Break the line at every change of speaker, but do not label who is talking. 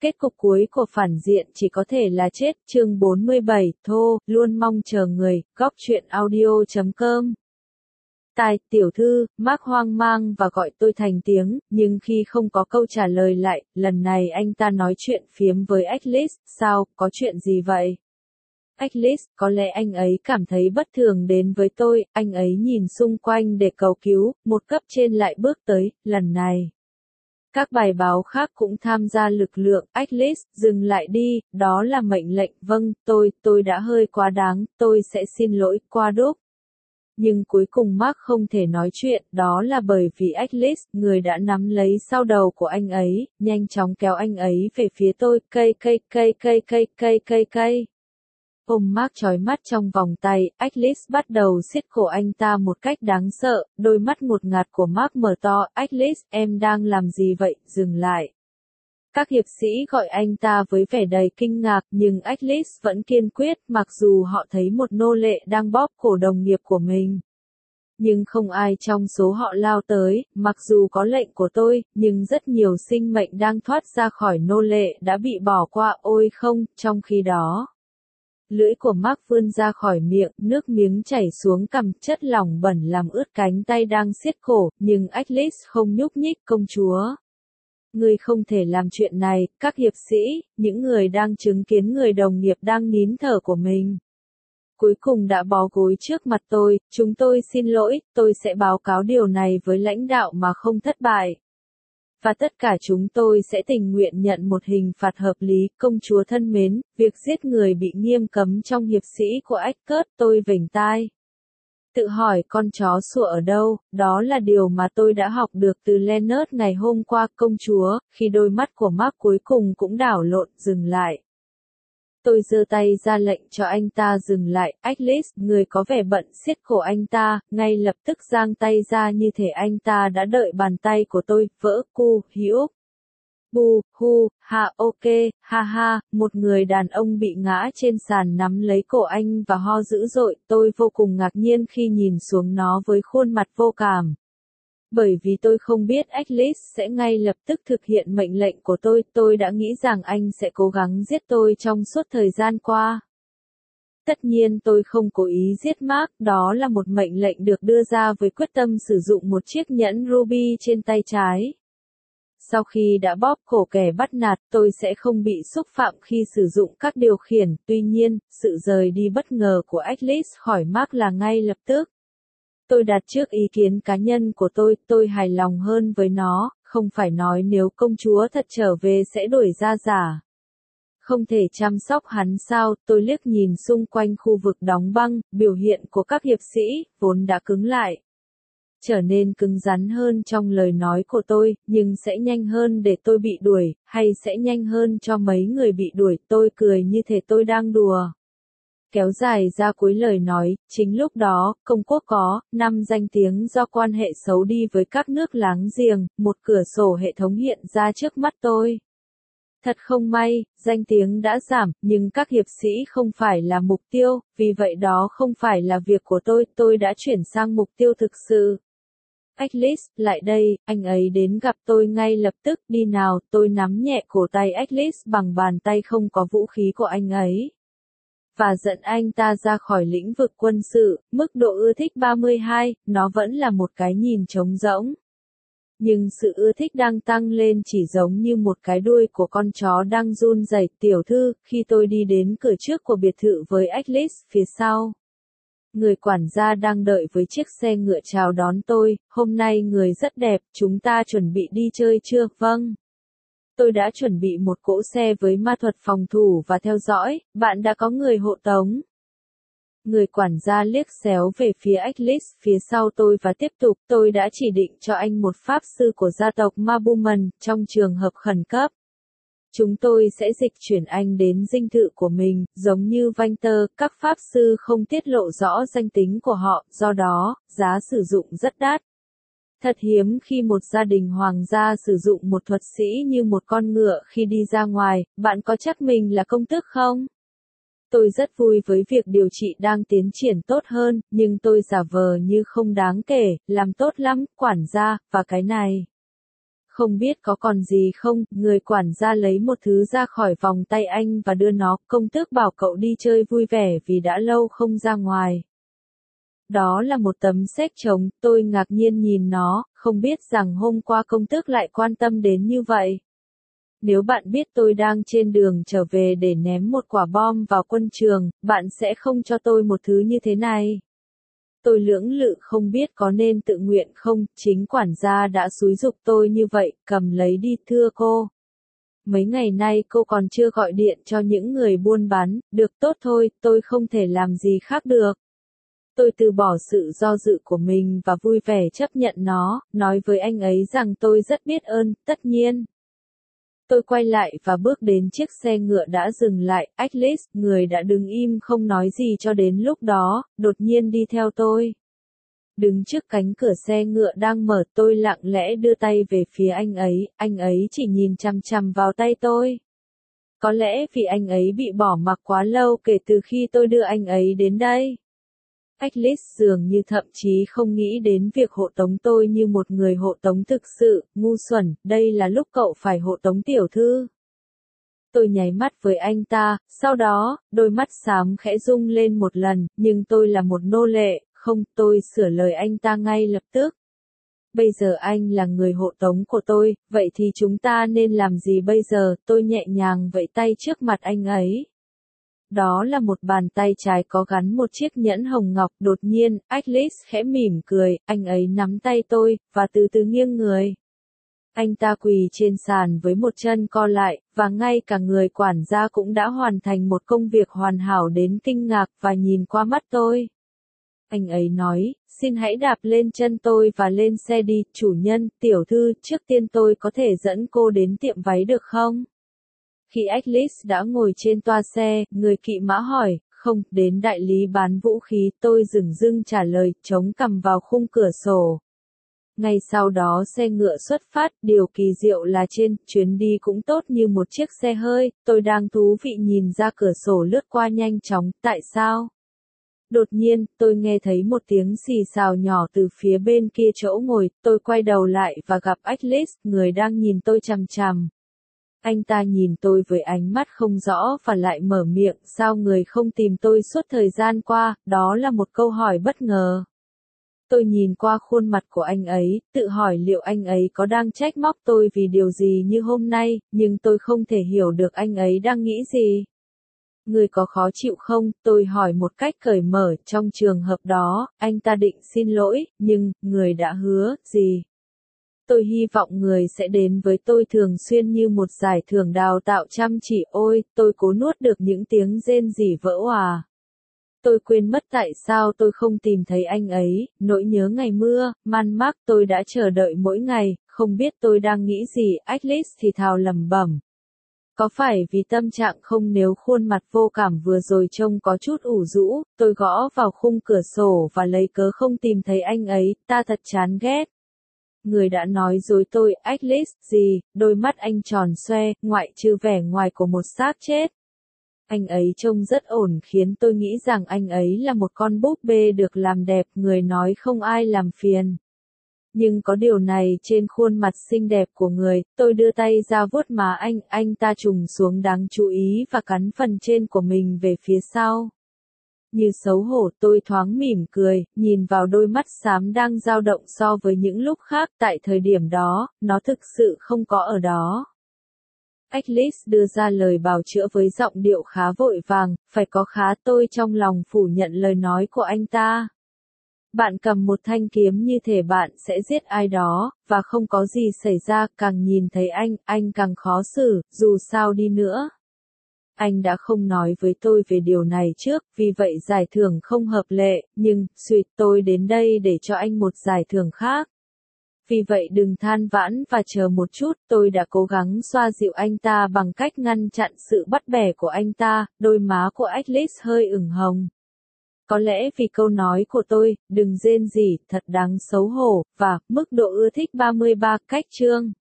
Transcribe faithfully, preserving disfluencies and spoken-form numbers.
kết cục cuối của phản diện chỉ có thể là chết. Chương bốn mươi bảy, thô, luôn mong chờ người, góc truyện audio chấm com. Tai, tiểu thư, Mark hoang mang và gọi tôi thành tiếng, nhưng khi không có câu trả lời lại, lần này anh ta nói chuyện phiếm với Alice. Sao, có chuyện gì vậy? Alice, có lẽ anh ấy cảm thấy bất thường đến với tôi, anh ấy nhìn xung quanh để cầu cứu, một cấp trên lại bước tới, lần này. Các bài báo khác cũng tham gia lực lượng. Alice, dừng lại đi, đó là mệnh lệnh. Vâng, tôi, tôi đã hơi quá đáng, tôi sẽ xin lỗi, qua đúc. Nhưng cuối cùng Mark không thể nói chuyện, đó là bởi vì Alice, người đã nắm lấy sau đầu của anh ấy, nhanh chóng kéo anh ấy về phía tôi, cây cây cây cây cây cây cây cây. Ôm Mark chói mắt trong vòng tay, Alice bắt đầu siết cổ anh ta một cách đáng sợ, đôi mắt ngột ngạt của Mark mở to. Alice, em đang làm gì vậy, dừng lại. Các hiệp sĩ gọi anh ta với vẻ đầy kinh ngạc, nhưng Alice vẫn kiên quyết, mặc dù họ thấy một nô lệ đang bóp cổ đồng nghiệp của mình. Nhưng không ai trong số họ lao tới, mặc dù có lệnh của tôi, nhưng rất nhiều sinh mệnh đang thoát ra khỏi nô lệ đã bị bỏ qua. Ôi không, trong khi đó. Lưỡi của Mark vươn ra khỏi miệng, nước miếng chảy xuống cằm, chất lỏng bẩn làm ướt cánh tay đang siết cổ, nhưng Alice không nhúc nhích. Công chúa, ngươi không thể làm chuyện này. Các hiệp sĩ, những người đang chứng kiến người đồng nghiệp đang nín thở của mình, cuối cùng đã bó gối trước mặt tôi. Chúng tôi xin lỗi, tôi sẽ báo cáo điều này với lãnh đạo mà không thất bại. Và tất cả chúng tôi sẽ tình nguyện nhận một hình phạt hợp lý. Công chúa thân mến, việc giết người bị nghiêm cấm trong hiệp sĩ của Asgard. Tôi vểnh tai. Tự hỏi con chó sủa ở đâu, đó là điều mà tôi đã học được từ Leonard ngày hôm qua. Công chúa, khi đôi mắt của Mark cuối cùng cũng đảo lộn, dừng lại. Tôi giơ tay ra lệnh cho anh ta dừng lại. Alice, người có vẻ bận siết cổ anh ta, ngay lập tức giang tay ra như thể anh ta đã đợi bàn tay của tôi, vỡ cu, hữu. Bu, hu, ha ok, ha ha, một người đàn ông bị ngã trên sàn nắm lấy cổ anh và ho dữ dội. Tôi vô cùng ngạc nhiên khi nhìn xuống nó với khuôn mặt vô cảm. Bởi vì tôi không biết Alice sẽ ngay lập tức thực hiện mệnh lệnh của tôi, tôi đã nghĩ rằng anh sẽ cố gắng giết tôi trong suốt thời gian qua. Tất nhiên tôi không cố ý giết Mark, đó là một mệnh lệnh được đưa ra với quyết tâm sử dụng một chiếc nhẫn ruby trên tay trái. Sau khi đã bóp cổ kẻ bắt nạt, tôi sẽ không bị xúc phạm khi sử dụng các điều khiển. Tuy nhiên, sự rời đi bất ngờ của Alice khỏi Mark là ngay lập tức. Tôi đặt trước ý kiến cá nhân của tôi, tôi hài lòng hơn với nó, không phải nói nếu công chúa thật trở về sẽ đuổi ra giả. Không thể chăm sóc hắn sao? Tôi liếc nhìn xung quanh khu vực đóng băng, biểu hiện của các hiệp sĩ, vốn đã cứng lại. Trở nên cứng rắn hơn trong lời nói của tôi, nhưng sẽ nhanh hơn để tôi bị đuổi, hay sẽ nhanh hơn cho mấy người bị đuổi. Tôi cười như thể tôi đang đùa. Kéo dài ra cuối lời nói, chính lúc đó, công quốc có, năm danh tiếng do quan hệ xấu đi với các nước láng giềng, một cửa sổ hệ thống hiện ra trước mắt tôi. Thật không may, danh tiếng đã giảm, nhưng các hiệp sĩ không phải là mục tiêu, vì vậy đó không phải là việc của tôi, tôi đã chuyển sang mục tiêu thực sự. Alice, lại đây, anh ấy đến gặp tôi ngay lập tức, đi nào. Tôi nắm nhẹ cổ tay Alice bằng bàn tay không có vũ khí của anh ấy. Và dẫn anh ta ra khỏi lĩnh vực quân sự. Mức độ ưa thích ba mươi hai, nó vẫn là một cái nhìn trống rỗng. Nhưng sự ưa thích đang tăng lên chỉ giống như một cái đuôi của con chó đang run rẩy. Tiểu thư, khi tôi đi đến cửa trước của biệt thự với Alice phía sau, người quản gia đang đợi với chiếc xe ngựa chào đón tôi. Hôm nay người rất đẹp, chúng ta chuẩn bị đi chơi chưa? Vâng. Tôi đã chuẩn bị một cỗ xe với ma thuật phòng thủ và theo dõi, bạn đã có người hộ tống. Người quản gia liếc xéo về phía Alice phía sau tôi và tiếp tục, tôi đã chỉ định cho anh một pháp sư của gia tộc Mabuman, trong trường hợp khẩn cấp. Chúng tôi sẽ dịch chuyển anh đến dinh thự của mình, giống như Venter, các pháp sư không tiết lộ rõ danh tính của họ, do đó, giá sử dụng rất đắt. Thật hiếm khi một gia đình hoàng gia sử dụng một thuật sĩ như một con ngựa khi đi ra ngoài. Bạn có chắc mình là công tước không? Tôi rất vui với việc điều trị đang tiến triển tốt hơn, nhưng tôi giả vờ như không đáng kể, làm tốt lắm, quản gia, và cái này. Không biết có còn gì không, người quản gia lấy một thứ ra khỏi vòng tay anh và đưa nó, công tước bảo cậu đi chơi vui vẻ vì đã lâu không ra ngoài. Đó là một tấm séc trống, tôi ngạc nhiên nhìn nó, không biết rằng hôm qua công tước lại quan tâm đến như vậy. Nếu bạn biết tôi đang trên đường trở về để ném một quả bom vào quân trường, bạn sẽ không cho tôi một thứ như thế này. Tôi lưỡng lự không biết có nên tự nguyện không, chính quản gia đã xúi giục tôi như vậy, cầm lấy đi thưa cô. Mấy ngày nay cô còn chưa gọi điện cho những người buôn bán, được tốt thôi, tôi không thể làm gì khác được. Tôi từ bỏ sự do dự của mình và vui vẻ chấp nhận nó, nói với anh ấy rằng tôi rất biết ơn, tất nhiên. Tôi quay lại và bước đến chiếc xe ngựa đã dừng lại, Atlas, người đã đứng im không nói gì cho đến lúc đó, đột nhiên đi theo tôi. Đứng trước cánh cửa xe ngựa đang mở, tôi lặng lẽ đưa tay về phía anh ấy, anh ấy chỉ nhìn chằm chằm vào tay tôi. Có lẽ vì anh ấy bị bỏ mặc quá lâu kể từ khi tôi đưa anh ấy đến đây. Atlas dường như thậm chí không nghĩ đến việc hộ tống tôi như một người hộ tống thực sự, ngu xuẩn, đây là lúc cậu phải hộ tống tiểu thư. Tôi nháy mắt với anh ta, sau đó, đôi mắt xám khẽ rung lên một lần, nhưng tôi là một nô lệ, không, tôi sửa lời anh ta ngay lập tức. Bây giờ anh là người hộ tống của tôi, vậy thì chúng ta nên làm gì bây giờ, tôi nhẹ nhàng vẫy tay trước mặt anh ấy. Đó là một bàn tay trái có gắn một chiếc nhẫn hồng ngọc, đột nhiên, Atlas khẽ mỉm cười, anh ấy nắm tay tôi, và từ từ nghiêng người. Anh ta quỳ trên sàn với một chân co lại, và ngay cả người quản gia cũng đã hoàn thành một công việc hoàn hảo đến kinh ngạc và nhìn qua mắt tôi. Anh ấy nói, xin hãy đạp lên chân tôi và lên xe đi, chủ nhân, tiểu thư, trước tiên tôi có thể dẫn cô đến tiệm váy được không? Khi Atlas đã ngồi trên toa xe, người kỵ mã hỏi, không, đến đại lý bán vũ khí, tôi dửng dưng trả lời, chống cằm vào khung cửa sổ. Ngay sau đó xe ngựa xuất phát, điều kỳ diệu là trên chuyến đi cũng tốt như một chiếc xe hơi, tôi đang thú vị nhìn ra cửa sổ lướt qua nhanh chóng, tại sao? Đột nhiên, tôi nghe thấy một tiếng xì xào nhỏ từ phía bên kia chỗ ngồi, tôi quay đầu lại và gặp Atlas, người đang nhìn tôi chằm chằm. Anh ta nhìn tôi với ánh mắt không rõ và lại mở miệng, sao người không tìm tôi suốt thời gian qua, đó là một câu hỏi bất ngờ. Tôi nhìn qua khuôn mặt của anh ấy, tự hỏi liệu anh ấy có đang trách móc tôi vì điều gì như hôm nay, nhưng tôi không thể hiểu được anh ấy đang nghĩ gì. Người có khó chịu không? Tôi hỏi một cách cởi mở, trong trường hợp đó, anh ta định xin lỗi, nhưng, người đã hứa, gì? Tôi hy vọng người sẽ đến với tôi thường xuyên như một giải thưởng đào tạo chăm chỉ, ôi, tôi cố nuốt được những tiếng rên rỉ vỡ òa. Tôi quên mất tại sao tôi không tìm thấy anh ấy, nỗi nhớ ngày mưa, man mác tôi đã chờ đợi mỗi ngày, không biết tôi đang nghĩ gì, Atlas thì thào lẩm bẩm. Có phải vì tâm trạng không nếu khuôn mặt vô cảm vừa rồi trông có chút ủ rũ, tôi gõ vào khung cửa sổ và lấy cớ không tìm thấy anh ấy, ta thật chán ghét. Người đã nói dối tôi, Atlas, gì, đôi mắt anh tròn xoe, ngoại trừ vẻ ngoài của một xác chết. Anh ấy trông rất ổn khiến tôi nghĩ rằng anh ấy là một con búp bê được làm đẹp, người nói không ai làm phiền. Nhưng có điều này trên khuôn mặt xinh đẹp của người, tôi đưa tay ra vuốt má anh, anh ta trùng xuống đáng chú ý và cắn phần trên của mình về phía sau. Như xấu hổ tôi thoáng mỉm cười, nhìn vào đôi mắt xám đang dao động so với những lúc khác tại thời điểm đó, nó thực sự không có ở đó. Atlas đưa ra lời bào chữa với giọng điệu khá vội vàng, phải có khá tôi trong lòng phủ nhận lời nói của anh ta. Bạn cầm một thanh kiếm như thể bạn sẽ giết ai đó, và không có gì xảy ra, càng nhìn thấy anh, anh càng khó xử, dù sao đi nữa. Anh đã không nói với tôi về điều này trước, vì vậy giải thưởng không hợp lệ, nhưng, suýt tôi đến đây để cho anh một giải thưởng khác. Vì vậy đừng than vãn và chờ một chút, tôi đã cố gắng xoa dịu anh ta bằng cách ngăn chặn sự bắt bẻ của anh ta, đôi má của Atlas hơi ửng hồng. Có lẽ vì câu nói của tôi, đừng rên rỉ, thật đáng xấu hổ, và, mức độ ưa thích ba mươi ba, cách chương.